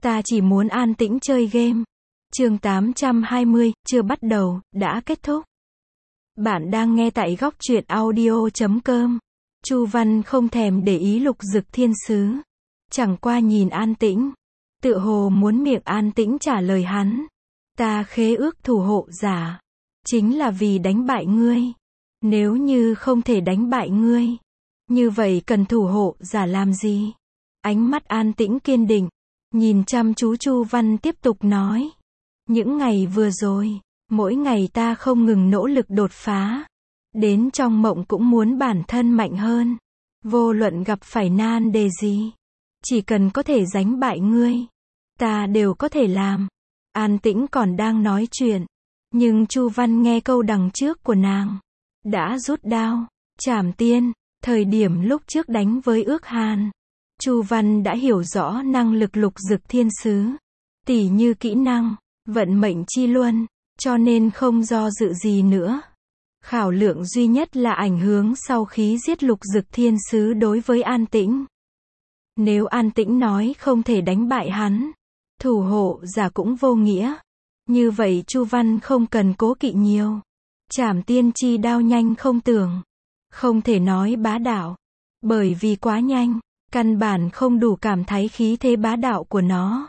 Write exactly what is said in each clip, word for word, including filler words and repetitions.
Ta chỉ muốn an tĩnh chơi game. Chương tám trăm hai mươi, chưa bắt đầu, đã kết thúc. Bạn đang nghe tại góc truyện audio chấm com. Chu Văn không thèm để ý Lục Dực Thiên Sứ. Chẳng qua nhìn an tĩnh. Tựa hồ muốn miệng an tĩnh trả lời hắn. Ta khế ước thủ hộ giả. Chính là vì đánh bại ngươi. Nếu như không thể đánh bại ngươi. Như vậy cần thủ hộ giả làm gì? Ánh mắt an tĩnh kiên định. Nhìn chăm chú Chu Văn tiếp tục nói. Những ngày vừa rồi, mỗi ngày ta không ngừng nỗ lực đột phá. Đến trong mộng cũng muốn bản thân mạnh hơn. Vô luận gặp phải nan đề gì. Chỉ cần có thể đánh bại ngươi. Ta đều có thể làm. An tĩnh còn đang nói chuyện. Nhưng Chu Văn nghe câu đằng trước của nàng. Đã rút đao, trảm tiên. Thời điểm lúc trước đánh với ước hàn. Chu Văn đã hiểu rõ năng lực Lục Dực Thiên Sứ. Tỉ như kỹ năng, vận mệnh chi luân. Cho nên không do dự gì nữa. Khảo lượng duy nhất là ảnh hưởng sau khi giết Lục Dực Thiên Sứ đối với An Tĩnh. Nếu An Tĩnh nói không thể đánh bại hắn, thủ hộ giả cũng vô nghĩa. Như vậy Chu Văn không cần cố kỵ nhiều. Trảm tiên chi đao nhanh không tưởng. Không thể nói bá đạo. Bởi vì quá nhanh, căn bản không đủ cảm thấy khí thế bá đạo của nó.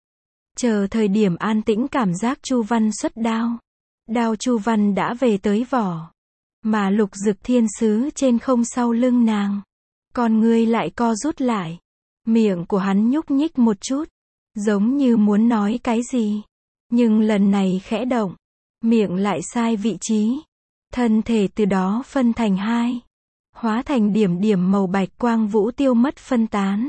Chờ thời điểm an tĩnh cảm giác Chu Văn xuất đao. Đao Chu Văn đã về tới vỏ. Mà Lục Dực Thiên Sứ trên không sau lưng nàng. Con ngươi lại co rút lại. Miệng của hắn nhúc nhích một chút. Giống như muốn nói cái gì. Nhưng lần này khẽ động. Miệng lại sai vị trí. Thân thể từ đó phân thành hai. Hóa thành điểm điểm màu bạch quang vũ tiêu mất phân tán.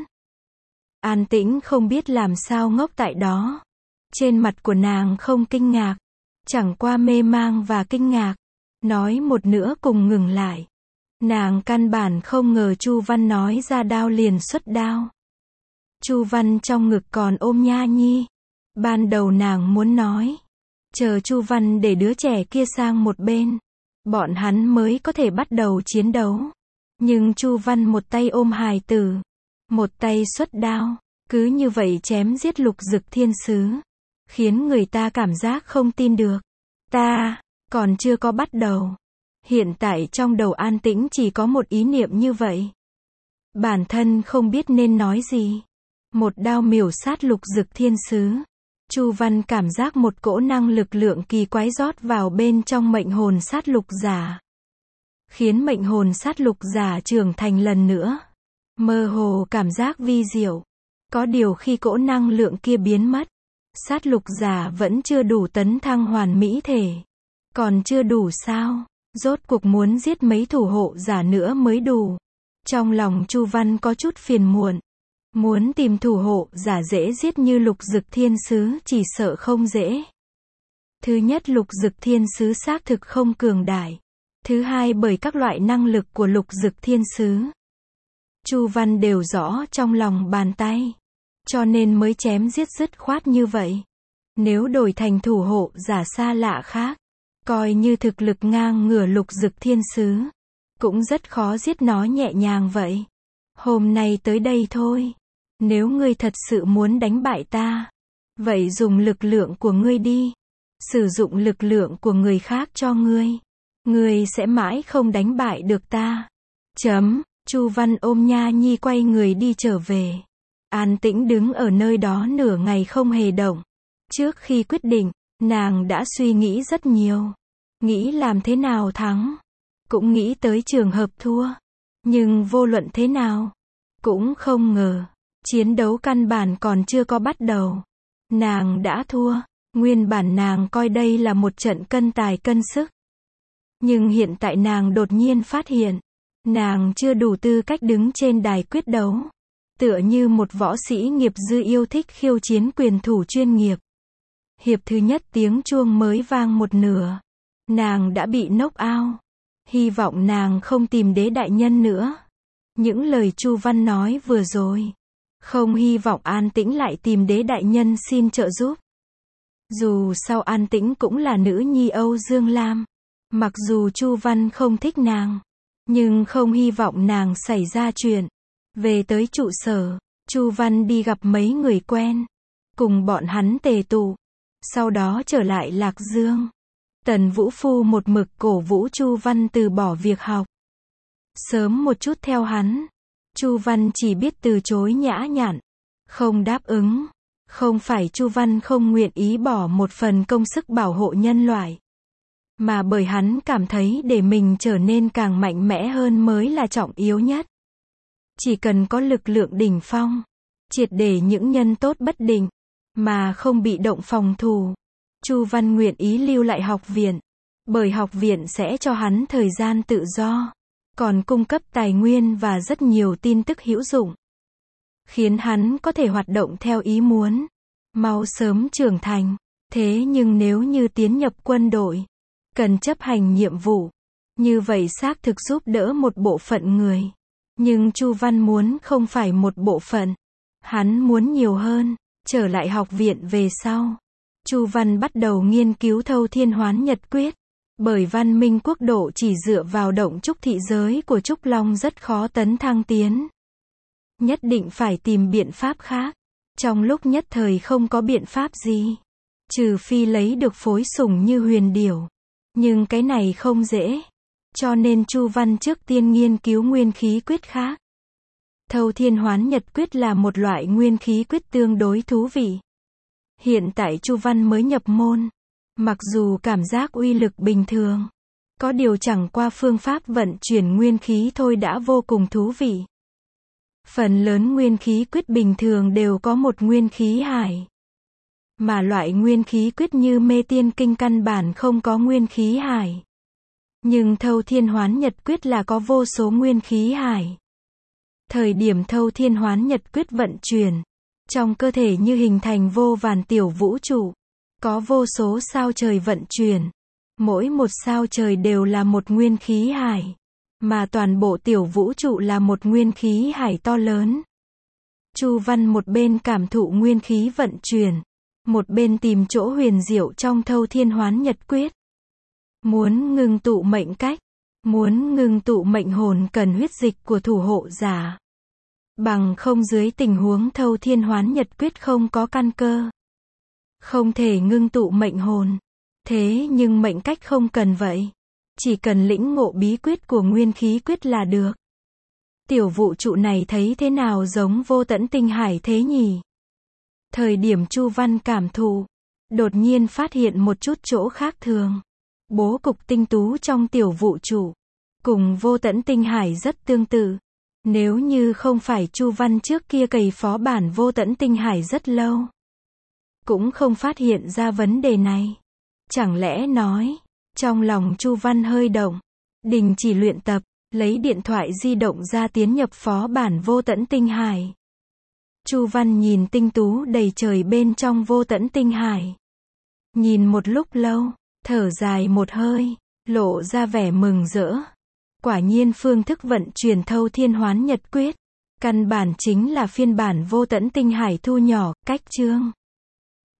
An tĩnh không biết làm sao ngốc tại đó. Trên mặt của nàng không kinh ngạc. Chẳng qua mê mang và kinh ngạc. Nói một nữa cùng ngừng lại. Nàng căn bản không ngờ Chu Văn nói ra đao liền xuất đao. Chu Văn trong ngực còn ôm Nha Nhi. Ban đầu nàng muốn nói. Chờ Chu Văn để đứa trẻ kia sang một bên. Bọn hắn mới có thể bắt đầu chiến đấu. Nhưng Chu Văn một tay ôm hài tử. Một tay xuất đao. Cứ như vậy chém giết Lục Dực Thiên Sứ. Khiến người ta cảm giác không tin được. Ta, còn chưa có bắt đầu. Hiện tại trong đầu an tĩnh chỉ có một ý niệm như vậy. Bản thân không biết nên nói gì. Một đao miểu sát Lục Dực Thiên Sứ. Chu Văn cảm giác một cỗ năng lực lượng kỳ quái rót vào bên trong mệnh hồn sát lục giả. Khiến mệnh hồn sát lục giả trưởng thành lần nữa. Mơ hồ cảm giác vi diệu. Có điều khi cỗ năng lượng kia biến mất. Sát lục giả vẫn chưa đủ tấn thăng hoàn mỹ thể. Còn chưa đủ sao? Rốt cuộc muốn giết mấy thủ hộ giả nữa mới đủ. Trong lòng Chu Văn có chút phiền muộn. Muốn tìm thủ hộ giả dễ giết như Lục Dực Thiên Sứ chỉ sợ không dễ. Thứ nhất Lục Dực Thiên Sứ xác thực không cường đại. Thứ hai bởi các loại năng lực của Lục Dực Thiên Sứ. Chu Văn đều rõ trong lòng bàn tay. Cho nên mới chém giết dứt khoát như vậy. Nếu đổi thành thủ hộ giả xa lạ khác. Coi như thực lực ngang ngửa Lục Dực Thiên Sứ. Cũng rất khó giết nó nhẹ nhàng vậy. Hôm nay tới đây thôi. Nếu ngươi thật sự muốn đánh bại ta. Vậy dùng lực lượng của ngươi đi. Sử dụng lực lượng của người khác cho ngươi. Ngươi sẽ mãi không đánh bại được ta. Chấm. Chu Văn ôm Nha Nhi quay người đi trở về. An tĩnh đứng ở nơi đó nửa ngày không hề động. Trước khi quyết định, nàng đã suy nghĩ rất nhiều. Nghĩ làm thế nào thắng. Cũng nghĩ tới trường hợp thua. Nhưng vô luận thế nào. Cũng không ngờ. Chiến đấu căn bản còn chưa có bắt đầu. Nàng đã thua. Nguyên bản nàng coi đây là một trận cân tài cân sức. Nhưng hiện tại nàng đột nhiên phát hiện. Nàng chưa đủ tư cách đứng trên đài quyết đấu. Tựa như một võ sĩ nghiệp dư yêu thích khiêu chiến quyền thủ chuyên nghiệp. Hiệp thứ nhất tiếng chuông mới vang một nửa. Nàng đã bị knock out. Hy vọng nàng không tìm đế đại nhân nữa. Những lời Chu Văn nói vừa rồi. Không hy vọng an tĩnh lại tìm đế đại nhân xin trợ giúp. Dù sao an tĩnh cũng là nữ nhi Âu Dương Lam. Mặc dù Chu Văn không thích nàng. Nhưng không hy vọng nàng xảy ra chuyện. Về tới trụ sở. Chu Văn đi gặp mấy người quen. cùng bọn hắn tề tụ. Sau đó trở lại Lạc Dương. Tần Vũ Phu một mực cổ vũ Chu Văn từ bỏ việc học. Sớm một chút theo hắn. Chu Văn chỉ biết từ chối nhã nhặn, không đáp ứng. Không phải Chu Văn không nguyện ý bỏ một phần công sức bảo hộ nhân loại, mà bởi hắn cảm thấy để mình trở nên càng mạnh mẽ hơn mới là trọng yếu nhất. Chỉ cần có lực lượng đỉnh phong, triệt để những nhân tốt bất định, mà không bị động phòng thủ. Chu Văn nguyện ý lưu lại học viện, bởi học viện sẽ cho hắn thời gian tự do, còn cung cấp tài nguyên và rất nhiều tin tức hữu dụng, khiến hắn có thể hoạt động theo ý muốn, mau sớm trưởng thành. Thế nhưng nếu như tiến nhập quân đội, cần chấp hành nhiệm vụ, như vậy xác thực giúp đỡ một bộ phận người. Nhưng Chu Văn muốn không phải một bộ phận, hắn muốn nhiều hơn. Trở lại học viện về sau, Chu Văn bắt đầu nghiên cứu Thâu Thiên Hoán Nhật Quyết. Bởi văn minh quốc độ chỉ dựa vào động trúc thị giới của Trúc Long rất khó tấn thăng tiến. Nhất định phải tìm biện pháp khác. Trong lúc nhất thời không có biện pháp gì, trừ phi lấy được phối sủng như Huyền Điểu. Nhưng cái này không dễ. Cho nên Chu Văn trước tiên nghiên cứu nguyên khí quyết khác. Thâu Thiên Hoán Nhật Quyết là một loại nguyên khí quyết tương đối thú vị. Hiện tại Chu Văn mới nhập môn, mặc dù cảm giác uy lực bình thường, có điều chẳng qua phương pháp vận chuyển nguyên khí thôi đã vô cùng thú vị. Phần lớn nguyên khí quyết bình thường đều có một nguyên khí hải, mà loại nguyên khí quyết như Mê Tiên Kinh căn bản không có nguyên khí hải. Nhưng Thâu Thiên Hoán Nhật Quyết là có vô số nguyên khí hải. Thời điểm Thâu Thiên Hoán Nhật Quyết vận chuyển, trong cơ thể như hình thành vô vàn tiểu vũ trụ, có vô số sao trời vận chuyển. Mỗi một sao trời đều là một nguyên khí hải, mà toàn bộ tiểu vũ trụ là một nguyên khí hải to lớn. Chu Văn một bên cảm thụ nguyên khí vận chuyển, một bên tìm chỗ huyền diệu trong Thâu Thiên Hoán Nhật Quyết. Muốn ngưng tụ mệnh cách, muốn ngưng tụ mệnh hồn cần huyết dịch của thủ hộ giả. Bằng không dưới tình huống Thâu Thiên Hoán Nhật Quyết không có căn cơ, không thể ngưng tụ mệnh hồn. Thế nhưng mệnh cách không cần vậy. Chỉ cần lĩnh ngộ bí quyết của nguyên khí quyết là được. Tiểu vũ trụ này thấy thế nào giống vô tận tinh hải thế nhỉ? Thời điểm Chu Văn cảm thụ, đột nhiên phát hiện một chút chỗ khác thường. Bố cục tinh tú trong tiểu vũ trụ, cùng vô tận tinh hải rất tương tự. Nếu như không phải Chu Văn trước kia cày phó bản vô tận tinh hải rất lâu, cũng không phát hiện ra vấn đề này. Chẳng lẽ nói, trong lòng Chu Văn hơi động, đình chỉ luyện tập, lấy điện thoại di động ra tiến nhập phó bản vô tận tinh hải. Chu Văn nhìn tinh tú đầy trời bên trong vô tận tinh hải. Nhìn một lúc lâu, thở dài một hơi, lộ ra vẻ mừng rỡ. Quả nhiên phương thức vận chuyển Thâu Thiên Hoán Nhật Quyết, căn bản chính là phiên bản vô tận tinh hải thu nhỏ, cách chương.